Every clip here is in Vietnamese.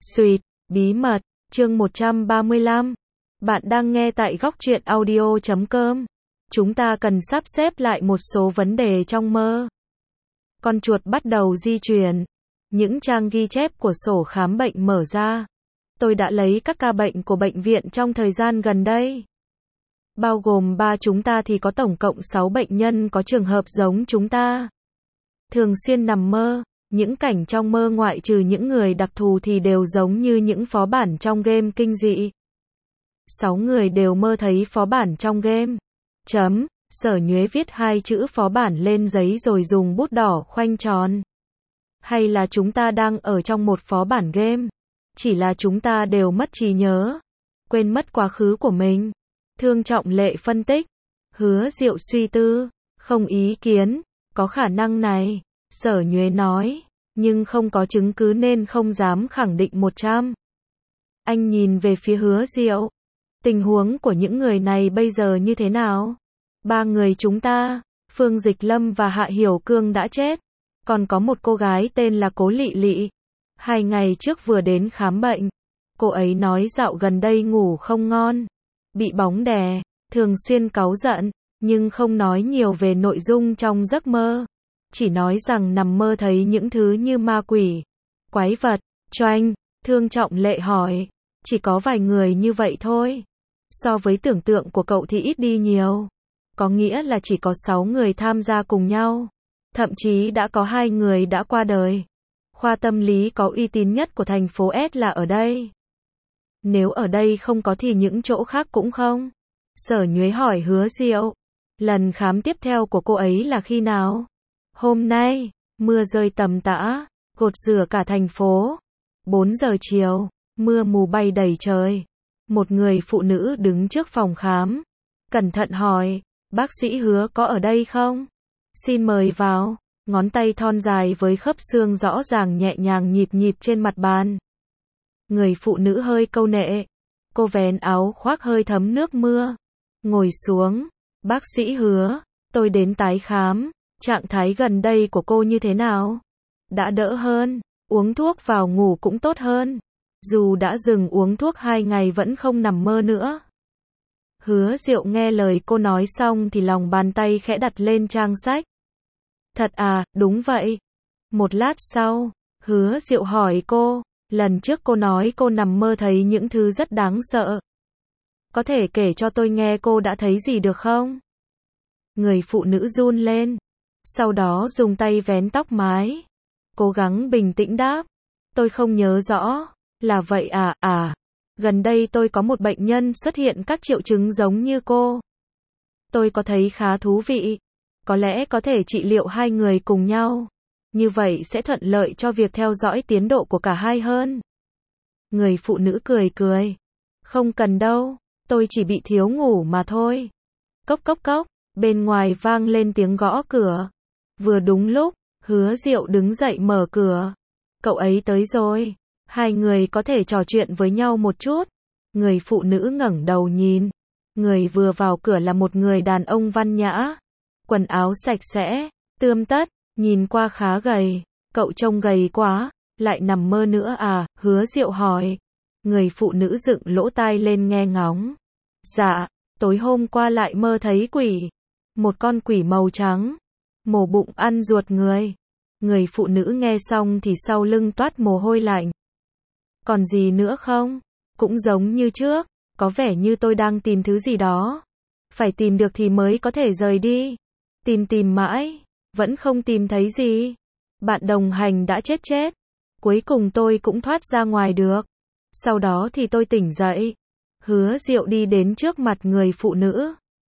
Sweet, bí mật, chương 135. Bạn đang nghe tại góc truyện audio.com. Chúng ta cần sắp xếp lại một số vấn đề trong mơ. Con chuột bắt đầu di chuyển. Những trang ghi chép của sổ khám bệnh mở ra. Tôi đã lấy các ca bệnh của bệnh viện trong thời gian gần đây. Bao gồm 3 chúng ta thì có tổng cộng 6 bệnh nhân có trường hợp giống chúng ta. Thường xuyên nằm mơ. Những cảnh trong mơ ngoại trừ những người đặc thù thì đều giống như những phó bản trong game kinh dị. 6 người đều mơ thấy phó bản trong game. Sở Nhuế viết 2 chữ phó bản lên giấy rồi dùng bút đỏ khoanh tròn. Hay là chúng ta đang ở trong một phó bản game? Chỉ là chúng ta đều mất trí nhớ. Quên mất quá khứ của mình. Thương Trọng Lệ phân tích. Hứa Diệu suy tư. Không ý kiến. Có khả năng này. Sở Nhuế nói. Nhưng không có chứng cứ nên không dám khẳng định 100. Anh nhìn về phía Hứa Diệu. Tình huống của những người này bây giờ như thế nào? 3 người chúng ta, Phương Dịch Lâm và Hạ Hiểu Cương đã chết. Còn có một cô gái tên là Cố Lị Lị. 2 ngày trước vừa đến khám bệnh. Cô ấy nói dạo gần đây ngủ không ngon. Bị bóng đè, thường xuyên cáu giận, nhưng không nói nhiều về nội dung trong giấc mơ. Chỉ nói rằng nằm mơ thấy những thứ như ma quỷ, quái vật, choanh. Thương Trọng Lệ hỏi. Chỉ có vài người như vậy thôi. So với tưởng tượng của cậu thì ít đi nhiều. Có nghĩa là chỉ có 6 người tham gia cùng nhau. Thậm chí đã có 2 người đã qua đời. Khoa tâm lý có uy tín nhất của thành phố S là ở đây. Nếu ở đây không có thì những chỗ khác cũng không? Sở Nhuế hỏi Hứa Diệu. Lần khám tiếp theo của cô ấy là khi nào? Hôm nay, mưa rơi tầm tã, gột rửa cả thành phố. 4 giờ chiều, mưa mù bay đầy trời. Một người phụ nữ đứng trước phòng khám. Cẩn thận hỏi, bác sĩ Hứa có ở đây không? Xin mời vào. Ngón tay thon dài với khớp xương rõ ràng nhẹ nhàng nhịp nhịp trên mặt bàn. Người phụ nữ hơi câu nệ. Cô vén áo khoác hơi thấm nước mưa. Ngồi xuống. Bác sĩ Hứa, tôi đến tái khám. Trạng thái gần đây của cô như thế nào? Đã đỡ hơn. Uống thuốc vào ngủ cũng tốt hơn. Dù đã dừng uống thuốc 2 ngày vẫn không nằm mơ nữa. Hứa Diệu nghe lời cô nói xong thì lòng bàn tay khẽ đặt lên trang sách. Thật à, đúng vậy. Một lát sau, Hứa Diệu hỏi cô. Lần trước cô nói cô nằm mơ thấy những thứ rất đáng sợ. Có thể kể cho tôi nghe cô đã thấy gì được không? Người phụ nữ run lên. Sau đó dùng tay vén tóc mái. Cố gắng bình tĩnh đáp. Tôi không nhớ rõ. Là vậy à. Gần đây tôi có một bệnh nhân xuất hiện các triệu chứng giống như cô. Tôi có thấy khá thú vị. Có lẽ có thể trị liệu 2 người cùng nhau. Như vậy sẽ thuận lợi cho việc theo dõi tiến độ của cả hai hơn. Người phụ nữ cười cười. Không cần đâu. Tôi chỉ bị thiếu ngủ mà thôi. Cốc cốc cốc. Bên ngoài vang lên tiếng gõ cửa. Vừa đúng lúc, Hứa Diệu đứng dậy mở cửa. Cậu ấy tới rồi. 2 người có thể trò chuyện với nhau một chút. Người phụ nữ ngẩng đầu nhìn. Người vừa vào cửa là một người đàn ông văn nhã. Quần áo sạch sẽ, tươm tất, nhìn qua khá gầy. Cậu trông gầy quá, lại nằm mơ nữa à? Hứa Diệu hỏi. Người phụ nữ dựng lỗ tai lên nghe ngóng. Dạ, tối hôm qua lại mơ thấy quỷ. Một con quỷ màu trắng. Mổ bụng ăn ruột người. Người phụ nữ nghe xong thì sau lưng toát mồ hôi lạnh. Còn gì nữa không? Cũng giống như trước, có vẻ như tôi đang tìm thứ gì đó. Phải tìm được thì mới có thể rời đi. Tìm mãi, vẫn không tìm thấy gì. Bạn đồng hành đã chết. Cuối cùng tôi cũng thoát ra ngoài được. Sau đó thì tôi tỉnh dậy. Hứa Diệu đi đến trước mặt người phụ nữ.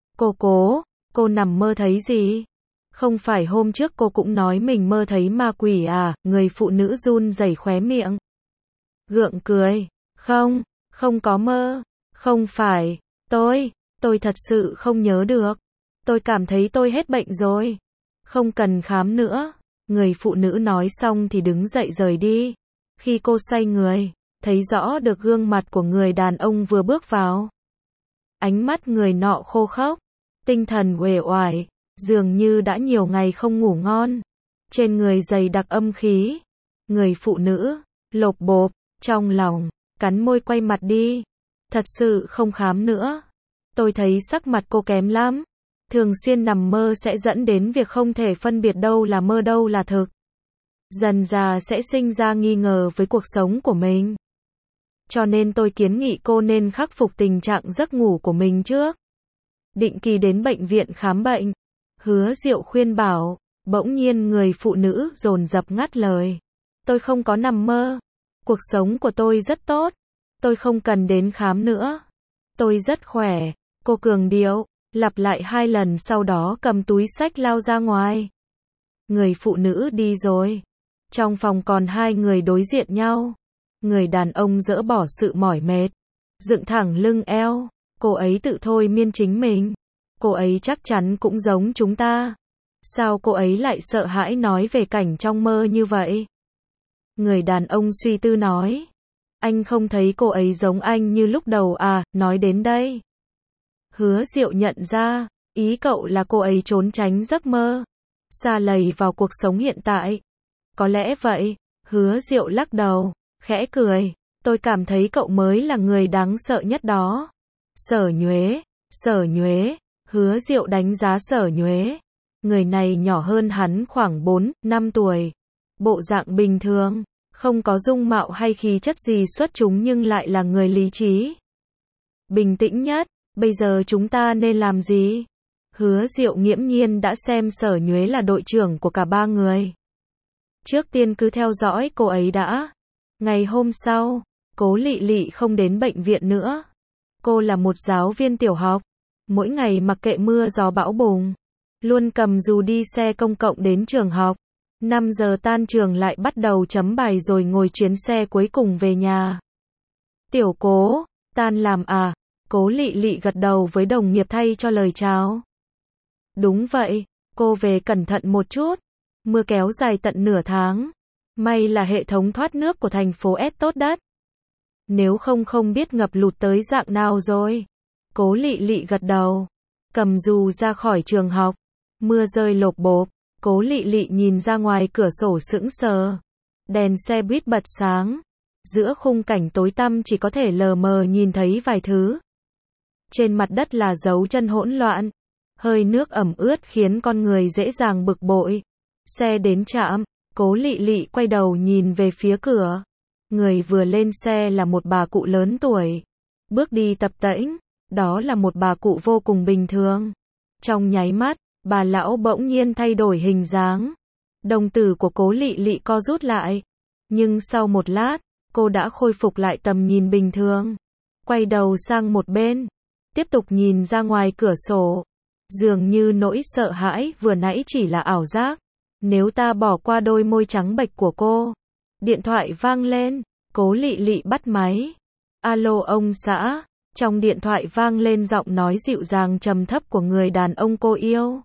Cô nằm mơ thấy gì? Không phải hôm trước cô cũng nói mình mơ thấy ma quỷ à? Người phụ nữ run rẩy khóe miệng. Gượng cười. Không có mơ. Không phải. Tôi thật sự không nhớ được. Tôi cảm thấy tôi hết bệnh rồi. Không cần khám nữa. Người phụ nữ nói xong thì đứng dậy rời đi. Khi cô xoay người, thấy rõ được gương mặt của người đàn ông vừa bước vào. Ánh mắt người nọ khô khốc, tinh thần uể oải, dường như đã nhiều ngày không ngủ ngon. Trên người dày đặc âm khí. Người phụ nữ, lộp bộp, Trong lòng, cắn môi quay mặt đi. Thật sự không khám nữa. Tôi thấy sắc mặt cô kém lắm. Thường xuyên nằm mơ sẽ dẫn đến việc không thể phân biệt đâu là mơ đâu là thực. Dần dà sẽ sinh ra nghi ngờ với cuộc sống của mình. Cho nên tôi kiến nghị cô nên khắc phục tình trạng giấc ngủ của mình trước. Định kỳ đến bệnh viện khám bệnh. Hứa Diệu khuyên bảo. Bỗng nhiên người phụ nữ dồn dập ngắt lời. Tôi không có nằm mơ. Cuộc sống của tôi rất tốt. Tôi không cần đến khám nữa. Tôi rất khỏe. Cô cường điệu, lặp lại 2 lần sau đó cầm túi xách lao ra ngoài. Người phụ nữ đi rồi. Trong phòng còn 2 người đối diện nhau. Người đàn ông dỡ bỏ sự mỏi mệt. Dựng thẳng lưng eo. Cô ấy tự thôi miên chính mình. Cô ấy chắc chắn cũng giống chúng ta. Sao cô ấy lại sợ hãi nói về cảnh trong mơ như vậy? Người đàn ông suy tư nói. Anh không thấy cô ấy giống anh như lúc đầu à, nói đến đây. Hứa Diệu nhận ra, ý cậu là cô ấy trốn tránh giấc mơ. Sa lầy vào cuộc sống hiện tại. Có lẽ vậy, Hứa Diệu lắc đầu, khẽ cười. Tôi cảm thấy cậu mới là người đáng sợ nhất đó. Sở Nhuế, Hứa Diệu đánh giá Sở Nhuế. Người này nhỏ hơn hắn khoảng 4, 5 tuổi. Bộ dạng bình thường, không có dung mạo hay khí chất gì xuất chúng nhưng lại là người lý trí. Bình tĩnh nhất, bây giờ chúng ta nên làm gì? Hứa Diệu nghiễm nhiên đã xem Sở Nhuế là đội trưởng của cả 3 người. Trước tiên cứ theo dõi cô ấy đã. Ngày hôm sau, Cố Lị Lị không đến bệnh viện nữa. Cô là một giáo viên tiểu học. Mỗi ngày mặc kệ mưa gió bão bùng. Luôn cầm dù đi xe công cộng đến trường học. 5 giờ tan trường lại bắt đầu chấm bài rồi ngồi chuyến xe cuối cùng về nhà. Tiểu Cố, tan làm à? Cố Lị Lị gật đầu với đồng nghiệp thay cho lời chào. Đúng vậy, cô về cẩn thận một chút. Mưa kéo dài tận nửa tháng. May là hệ thống thoát nước của thành phố S tốt đất. Nếu không biết ngập lụt tới dạng nào rồi. Cố Lị Lị gật đầu. Cầm dù ra khỏi trường học. Mưa rơi lộp bộp. Cố Lị Lị nhìn ra ngoài cửa sổ sững sờ. Đèn xe buýt bật sáng. Giữa khung cảnh tối tăm chỉ có thể lờ mờ nhìn thấy vài thứ. Trên mặt đất là dấu chân hỗn loạn. Hơi nước ẩm ướt khiến con người dễ dàng bực bội. Xe đến trạm. Cố Lị Lị quay đầu nhìn về phía cửa. Người vừa lên xe là một bà cụ lớn tuổi. Bước đi tập tễnh. Đó là một bà cụ vô cùng bình thường. Trong nháy mắt, bà lão bỗng nhiên thay đổi hình dáng. Đồng tử của Cố Lị Lị co rút lại. Nhưng sau một lát, cô đã khôi phục lại tầm nhìn bình thường. Quay đầu sang một bên. Tiếp tục nhìn ra ngoài cửa sổ. Dường như nỗi sợ hãi vừa nãy chỉ là ảo giác. Nếu ta bỏ qua đôi môi trắng bệch của cô. Điện thoại vang lên. Cố Lị Lị bắt máy. Alo ông xã. Trong điện thoại vang lên giọng nói dịu dàng trầm thấp của người đàn ông cô yêu.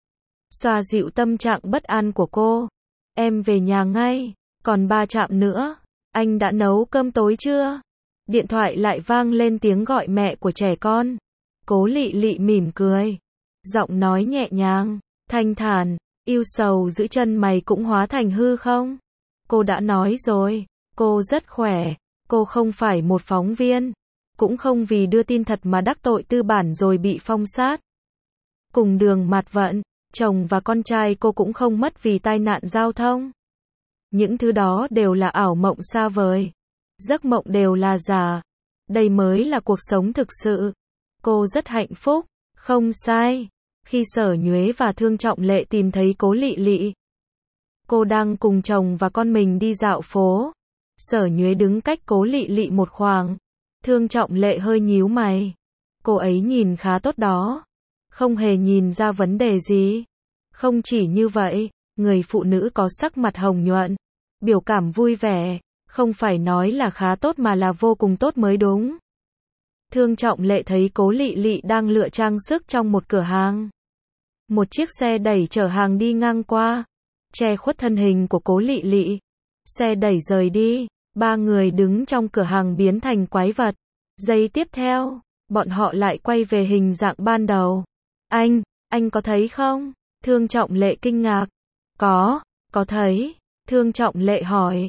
Xoa dịu tâm trạng bất an của cô. Em về nhà ngay. Còn 3 trạm nữa. Anh đã nấu cơm tối chưa? Điện thoại lại vang lên tiếng gọi mẹ của trẻ con. Cố Lị Lị mỉm cười. Giọng nói nhẹ nhàng, thanh thản. Yêu sầu giữ chân mày cũng hóa thành hư không? Cô đã nói rồi. Cô rất khỏe. Cô không phải một phóng viên. Cũng không vì đưa tin thật mà đắc tội tư bản rồi bị phong sát. Cùng đường mặt vận, chồng và con trai cô cũng không mất vì tai nạn giao thông. Những thứ đó đều là ảo mộng xa vời. Giấc mộng đều là giả. Đây mới là cuộc sống thực sự. Cô rất hạnh phúc. Không sai. Khi Sở Nhuế và Thương Trọng Lệ tìm thấy Cố Lị Lị, cô đang cùng chồng và con mình đi dạo phố. Sở Nhuế đứng cách Cố Lị Lị một khoảng. Thương Trọng Lệ hơi nhíu mày. Cô ấy nhìn khá tốt đó. Không hề nhìn ra vấn đề gì. Không chỉ như vậy, người phụ nữ có sắc mặt hồng nhuận, biểu cảm vui vẻ, không phải nói là khá tốt mà là vô cùng tốt mới đúng. Thương Trọng Lệ thấy Cố Lị Lị đang lựa trang sức trong một cửa hàng. Một chiếc xe đẩy chở hàng đi ngang qua, che khuất thân hình của Cố Lị Lị. Xe đẩy rời đi, 3 người đứng trong cửa hàng biến thành quái vật. Giây tiếp theo, bọn họ lại quay về hình dạng ban đầu. Anh có thấy không? Thương Trọng Lệ kinh ngạc. Có thấy. Thương Trọng Lệ hỏi.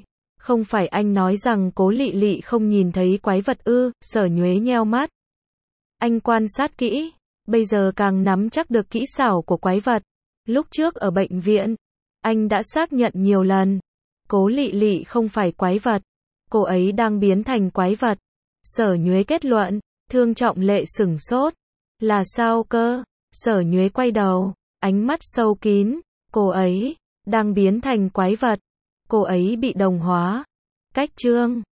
Không phải anh nói rằng Cố Lị Lị không nhìn thấy quái vật ư? Sở Nhuế nheo mắt. Anh quan sát kỹ, bây giờ càng nắm chắc được kỹ xảo của quái vật. Lúc trước ở bệnh viện, anh đã xác nhận nhiều lần. Cố Lị Lị không phải quái vật. Cô ấy đang biến thành quái vật. Sở Nhuế kết luận. Thương Trọng Lệ sửng sốt. Là sao cơ? Sở Nhuế quay đầu, ánh mắt sâu kín. Cô ấy đang biến thành quái vật. Cô ấy bị đồng hóa. Cách chương